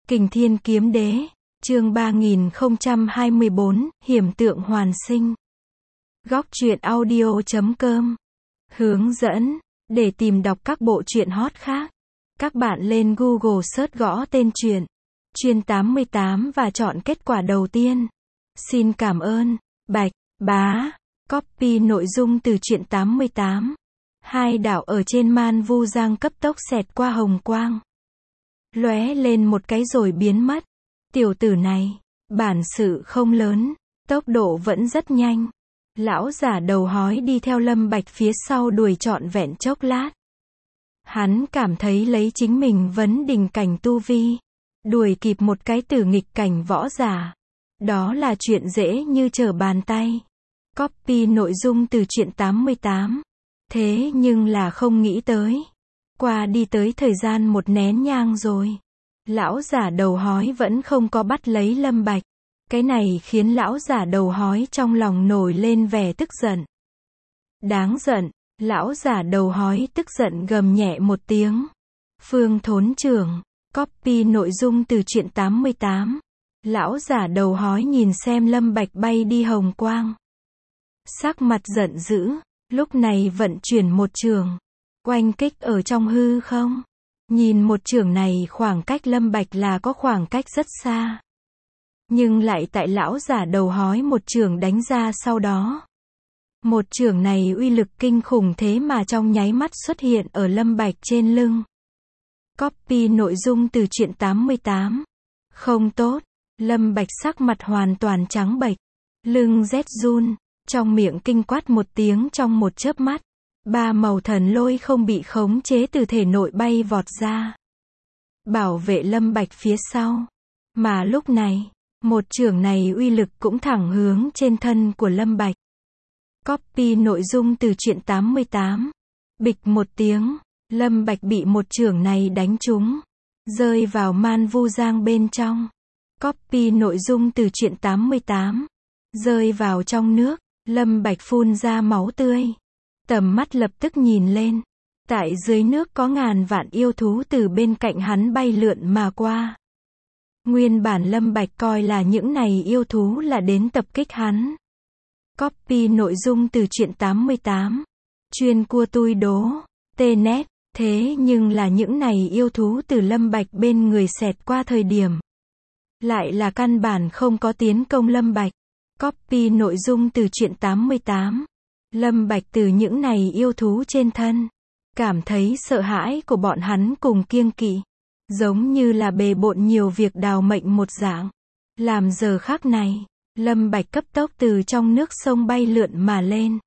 Kình Thiên Kiếm Đế, chương 3024, Hiểm tượng hoàn sinh. Góc truyện audio.com. Hướng dẫn, để tìm đọc các bộ truyện hot khác, các bạn lên Google search gõ tên truyện Chuyên 88 và chọn kết quả đầu tiên. Xin cảm ơn. Bạch Bá. Copy nội dung từ truyện 88. Hai đạo ở trên Man Vu Giang cấp tốc xẹt qua hồng quang, lóe lên một cái rồi biến mất. Tiểu tử này, bản sự không lớn, tốc độ vẫn rất nhanh. Lão giả đầu hói đi theo Lâm Bạch phía sau đuổi trọn vẹn chốc lát. Hắn cảm thấy lấy chính mình vấn đỉnh cảnh tu vi, đuổi kịp một cái tử nghịch cảnh võ giả, đó là chuyện dễ như trở bàn tay. Copy nội dung từ truyện 88. Thế nhưng là không nghĩ tới, qua đi tới thời gian một nén nhang rồi, lão giả đầu hói vẫn không có bắt lấy Lâm Bạch. Cái này khiến lão giả đầu hói trong lòng nổi lên vẻ tức giận. Đáng giận, lão giả đầu hói tức giận gầm nhẹ một tiếng. Phương Thốn Trưởng. Copy nội dung từ truyện 88. Lão giả đầu hói nhìn xem Lâm Bạch bay đi hồng quang, sắc mặt giận dữ, lúc này vận chuyển một trường, oanh kích ở trong hư không. Nhìn một trường này khoảng cách Lâm Bạch là có khoảng cách rất xa, nhưng lại tại lão giả đầu hói một trường đánh ra sau đó. Một trường này uy lực kinh khủng thế mà trong nháy mắt xuất hiện ở Lâm Bạch trên lưng. Copy nội dung từ truyện 88. Không tốt, Lâm Bạch sắc mặt hoàn toàn trắng bệch, lưng rét run, trong miệng kinh quát một tiếng, trong một chớp mắt, ba màu thần lôi không bị khống chế từ thể nội bay vọt ra, bảo vệ Lâm Bạch phía sau. Mà lúc này, một chưởng này uy lực cũng thẳng hướng trên thân của Lâm Bạch. Copy nội dung từ truyện 88. Bịch một tiếng, Lâm Bạch bị một chưởng này đánh trúng, rơi vào Man Vu Giang bên trong. Copy nội dung từ truyện 88. Rơi vào trong nước, Lâm Bạch phun ra máu tươi. Tầm mắt lập tức nhìn lên, tại dưới nước có ngàn vạn yêu thú từ bên cạnh hắn bay lượn mà qua. Nguyên bản Lâm Bạch coi là những này yêu thú là đến tập kích hắn. Copy nội dung từ truyện 88. Chuyên cua tui đố. Tnet. Thế nhưng là những này yêu thú từ Lâm Bạch bên người xẹt qua thời điểm, lại là căn bản không có tiến công Lâm Bạch. Copy nội dung từ truyện 88. Lâm Bạch từ những này yêu thú trên thân, cảm thấy sợ hãi của bọn hắn cùng kiêng kỵ, giống như là bề bộn nhiều việc đào mệnh một dạng. Làm giờ khắc này, Lâm Bạch cấp tốc từ trong nước sông bay lượn mà lên,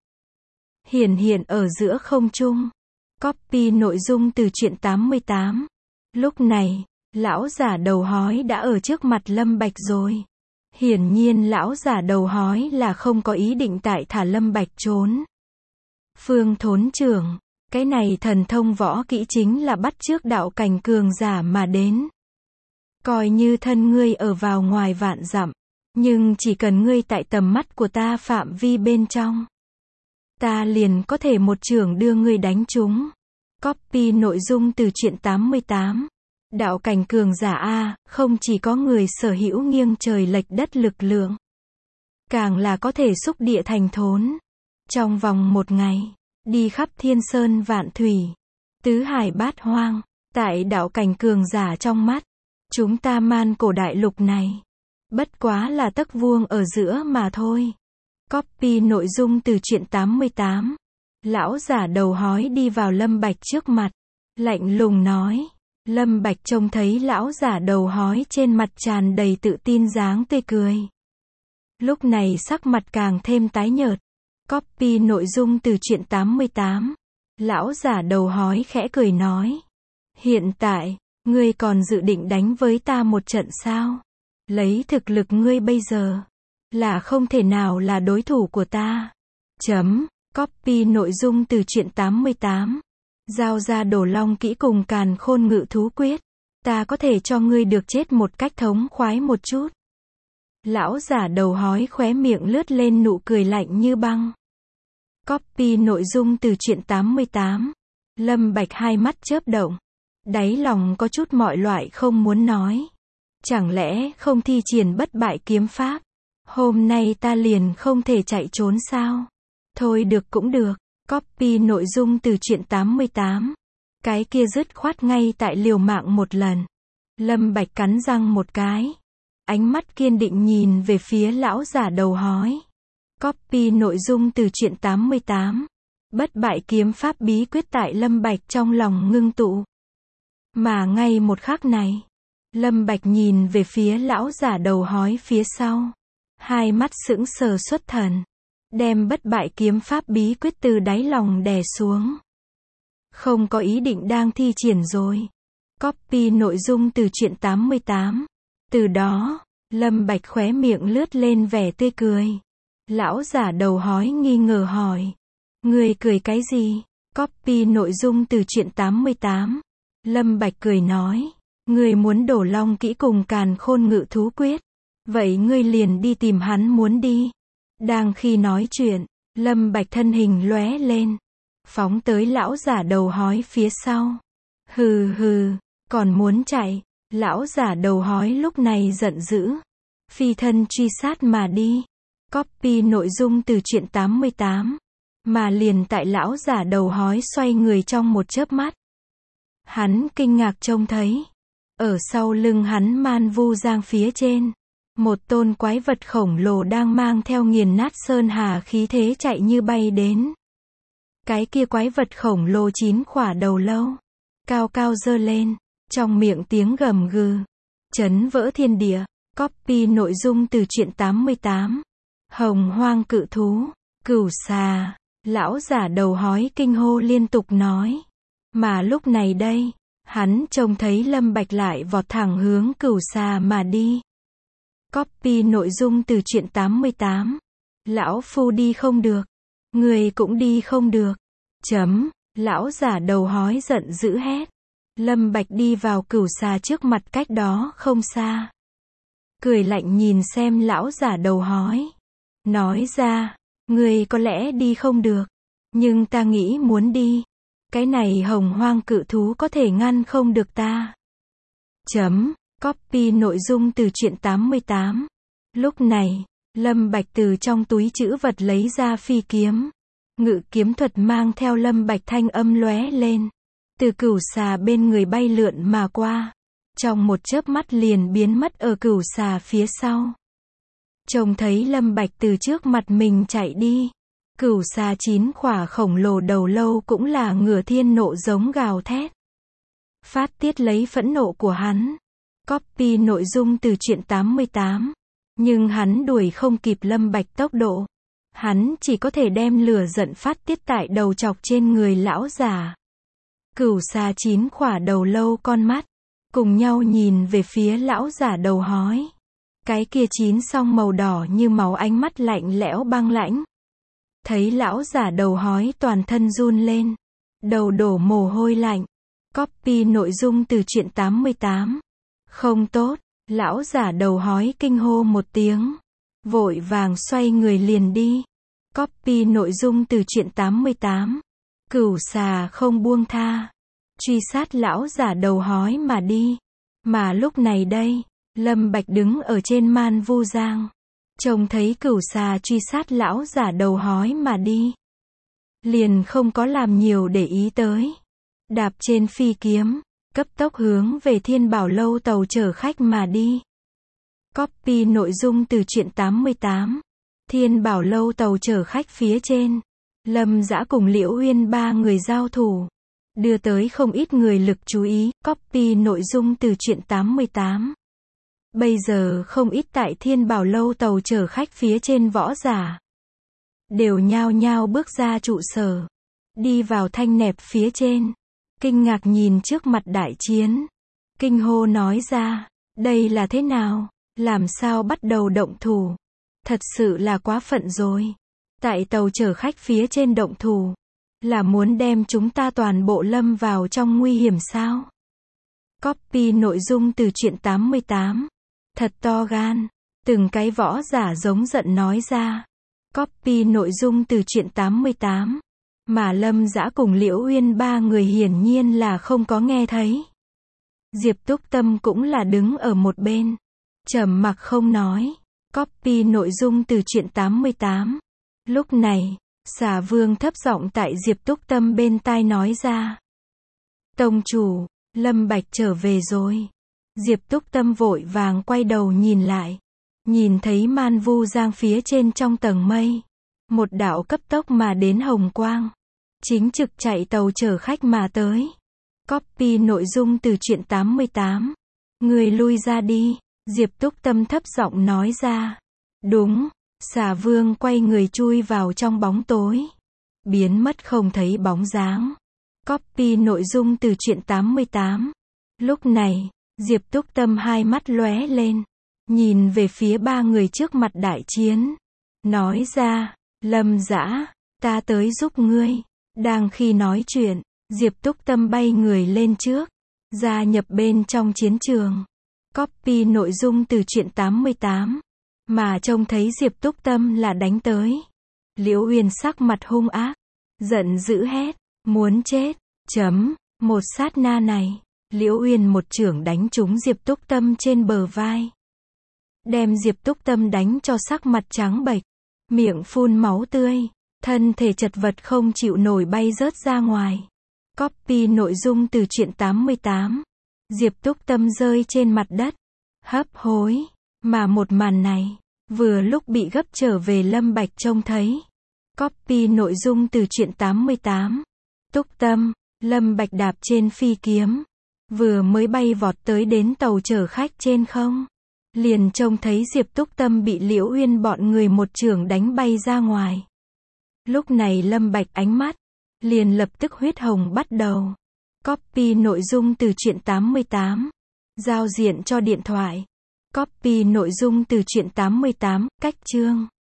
hiện ở giữa không trung. Copy nội dung từ truyện 88. Lúc này, lão giả đầu hói đã ở trước mặt Lâm Bạch rồi. Hiển nhiên lão giả đầu hói là không có ý định tại thả Lâm Bạch trốn. Phương Thốn Trưởng. Cái này thần thông võ kỹ chính là bắt chước đạo cảnh cường giả mà đến. Coi như thân ngươi ở vào ngoài vạn dặm, nhưng chỉ cần ngươi tại tầm mắt của ta phạm vi bên trong, ta liền có thể một chưởng đưa ngươi đánh trúng. Copy nội dung từ truyện 88. Đạo cảnh cường giả A, không chỉ có người sở hữu nghiêng trời lệch đất lực lượng, càng là có thể xúc địa thành thốn. Trong vòng một ngày, đi khắp thiên sơn vạn thủy, tứ hải bát hoang, tại đạo cảnh cường giả trong mắt, chúng ta Man cổ đại lục này, bất quá là tấc vuông ở giữa mà thôi. Copy nội dung từ truyện 88. Lão giả đầu hói đi vào Lâm Bạch trước mặt, lạnh lùng nói. Lâm Bạch trông thấy lão giả đầu hói trên mặt tràn đầy tự tin dáng tươi cười, lúc này sắc mặt càng thêm tái nhợt. Copy nội dung từ truyện 88. Lão giả đầu hói khẽ cười nói. Hiện tại, ngươi còn dự định đánh với ta một trận sao? Lấy thực lực ngươi bây giờ, là không thể nào là đối thủ của ta. Copy nội dung từ truyện 88. Giao ra Đồ Long kỹ cùng Càn Khôn Ngự Thú quyết, ta có thể cho ngươi được chết một cách thống khoái một chút. Lão giả đầu hói khóe miệng lướt lên nụ cười lạnh như băng. Copy nội dung từ truyện 88. Lâm Bạch hai mắt chớp động, đáy lòng có chút mọi loại không muốn nói. Chẳng lẽ không thi triển bất bại kiếm pháp? Hôm nay ta liền không thể chạy trốn sao? Thôi được cũng được. Copy nội dung từ truyện 88. Cái kia dứt khoát ngay tại liều mạng một lần. Lâm Bạch cắn răng một cái. Ánh mắt kiên định nhìn về phía lão giả đầu hói. Copy nội dung từ truyện 88. Bất bại kiếm pháp bí quyết tại Lâm Bạch trong lòng ngưng tụ. Mà ngay một khắc này, Lâm Bạch nhìn về phía lão giả đầu hói phía sau. Hai mắt sững sờ xuất thần. Đem bất bại kiếm pháp bí quyết từ đáy lòng đè xuống. Không có ý định đang thi triển rồi. Copy nội dung từ truyện 88. Từ đó, Lâm Bạch khóe miệng lướt lên vẻ tươi cười. Lão giả đầu hói nghi ngờ hỏi. Người cười cái gì? Copy nội dung từ truyện 88. Lâm Bạch cười nói. Người muốn đổ long kỹ cùng càn khôn ngự thú quyết. Vậy ngươi liền đi tìm hắn muốn đi. Đang khi nói chuyện, Lâm Bạch thân hình lóe lên. Phóng tới lão giả đầu hói phía sau. Hừ hừ, còn muốn chạy. Lão giả đầu hói lúc này giận dữ. Phi thân truy sát mà đi. Copy nội dung từ truyện 88. Mà liền tại lão giả đầu hói xoay người trong một chớp mắt. Hắn kinh ngạc trông thấy. Ở sau lưng hắn Man Vu Giang phía trên. Một tôn quái vật khổng lồ đang mang theo nghiền nát sơn hà khí thế chạy như bay đến. Cái kia quái vật khổng lồ 9 khỏa đầu lâu. Cao cao giơ lên. Trong miệng tiếng gầm gừ. Chấn vỡ thiên địa. Copy nội dung từ truyện 88. Hồng hoang cự thú. Cửu xà. Lão giả đầu hói kinh hô liên tục nói. Mà lúc này đây, hắn trông thấy Lâm Bạch lại vọt thẳng hướng cửu xà mà đi. Copy nội dung từ truyện 88. Lão phu đi không được. Người cũng đi không được. Lão giả đầu hói giận dữ hét. Lâm Bạch đi vào cửu xà trước mặt cách đó không xa. Cười lạnh nhìn xem lão giả đầu hói. Nói ra, người có lẽ đi không được. Nhưng ta nghĩ muốn đi. Cái này hồng hoang cự thú có thể ngăn không được ta. Copy nội dung từ truyện 88. Lúc này, Lâm Bạch từ trong túi trữ vật lấy ra phi kiếm. Ngự kiếm thuật mang theo Lâm Bạch thanh âm lóe lên. Từ cửu xà bên người bay lượn mà qua. Trong một chớp mắt liền biến mất ở cửu xà phía sau. Trông thấy Lâm Bạch từ trước mặt mình chạy đi. Cửu xà 9 khỏa khổng lồ đầu lâu cũng là ngửa thiên nộ giống gào thét. Phát tiết lấy phẫn nộ của hắn. Copy nội dung từ truyện 88. Nhưng hắn đuổi không kịp Lâm Bạch tốc độ. Hắn chỉ có thể đem lửa giận phát tiết tại đầu chọc trên người lão giả. Cửu xà 9 khỏa đầu lâu con mắt. Cùng nhau nhìn về phía lão giả đầu hói. Cái kia 9 song màu đỏ như máu ánh mắt lạnh lẽo băng lãnh. Thấy lão giả đầu hói toàn thân run lên. Đầu đổ mồ hôi lạnh. Copy nội dung từ truyện 88. Không tốt, lão giả đầu hói kinh hô một tiếng. Vội vàng xoay người liền đi. Copy nội dung từ truyện 88. Cửu xà không buông tha. Truy sát lão giả đầu hói mà đi. Mà lúc này đây, Lâm Bạch đứng ở trên Man Vu Giang. Trông thấy cửu xà truy sát lão giả đầu hói mà đi. Liền không có làm nhiều để ý tới. Đạp trên phi kiếm, cấp tốc hướng về Thiên Bảo Lâu tàu chở khách mà đi. Copy nội dung từ truyện 88. Thiên Bảo Lâu tàu chở khách phía trên. Lâm Dã cùng Liễu Uyên ba người giao thủ. Đưa tới không ít người lực chú ý. Copy nội dung từ truyện 88. Bây giờ không ít tại Thiên Bảo Lâu tàu chở khách phía trên võ giả. Đều nhao nhao bước ra trụ sở. Đi vào thanh nẹp phía trên. Kinh ngạc nhìn trước mặt đại chiến. Kinh hô nói ra. Đây là thế nào? Làm sao bắt đầu động thủ? Thật sự là quá phận rồi. Tại tàu chở khách phía trên động thủ. Là muốn đem chúng ta toàn bộ lâm vào trong nguy hiểm sao? Copy nội dung từ truyện 88. Thật to gan. Từng cái võ giả giống giận nói ra. Copy nội dung từ truyện 88. Mà Lâm Dã cùng Liễu Uyên ba người hiển nhiên là không có nghe thấy. Diệp Túc Tâm cũng là đứng ở một bên, trầm mặc không nói. Copy nội dung từ truyện 88. Lúc này, Xà Vương thấp giọng tại Diệp Túc Tâm bên tai nói ra. Tông chủ, Lâm Bạch trở về rồi. Diệp Túc Tâm vội vàng quay đầu nhìn lại. Nhìn thấy Man Vu Giang phía trên trong tầng mây. Một đạo cấp tốc mà đến hồng quang. Chính trực chạy tàu chở khách mà tới. Copy nội dung từ truyện 88. Người lui ra đi. Diệp Túc Tâm thấp giọng nói ra. Đúng. Xà Vương quay người chui vào trong bóng tối. Biến mất không thấy bóng dáng. Copy nội dung từ truyện 88. Lúc này, Diệp Túc Tâm hai mắt lóe lên. Nhìn về phía ba người trước mặt đại chiến. Nói ra, Lâm Dã, ta tới giúp ngươi. Đang khi nói chuyện, Diệp Túc Tâm bay người lên trước. Gia nhập bên trong chiến trường. Copy nội dung từ truyện 88. Mà trông thấy Diệp Túc Tâm là đánh tới. Liễu Uyên sắc mặt hung ác. Giận dữ hét. Muốn chết. Một sát na này. Liễu Uyên một chưởng đánh trúng Diệp Túc Tâm trên bờ vai. Đem Diệp Túc Tâm đánh cho sắc mặt trắng bệch. Miệng phun máu tươi. Thân thể chật vật không chịu nổi bay rớt ra ngoài. Copy nội dung từ truyện 88. Diệp Túc Tâm rơi trên mặt đất. Hấp hối. Mà một màn này, vừa lúc bị gấp trở về Lâm Bạch trông thấy. Copy nội dung từ truyện 88. Túc Tâm, Lâm Bạch đạp trên phi kiếm. Vừa mới bay vọt tới đến tàu chở khách trên không. Liền trông thấy Diệp Túc Tâm bị Liễu Uyên bọn người một chưởng đánh bay ra ngoài. Lúc này Lâm Bạch ánh mắt, liền lập tức huyết hồng bắt đầu. Copy nội dung từ truyện 88. Giao diện cho điện thoại. Copy nội dung từ truyện 88, cách chương.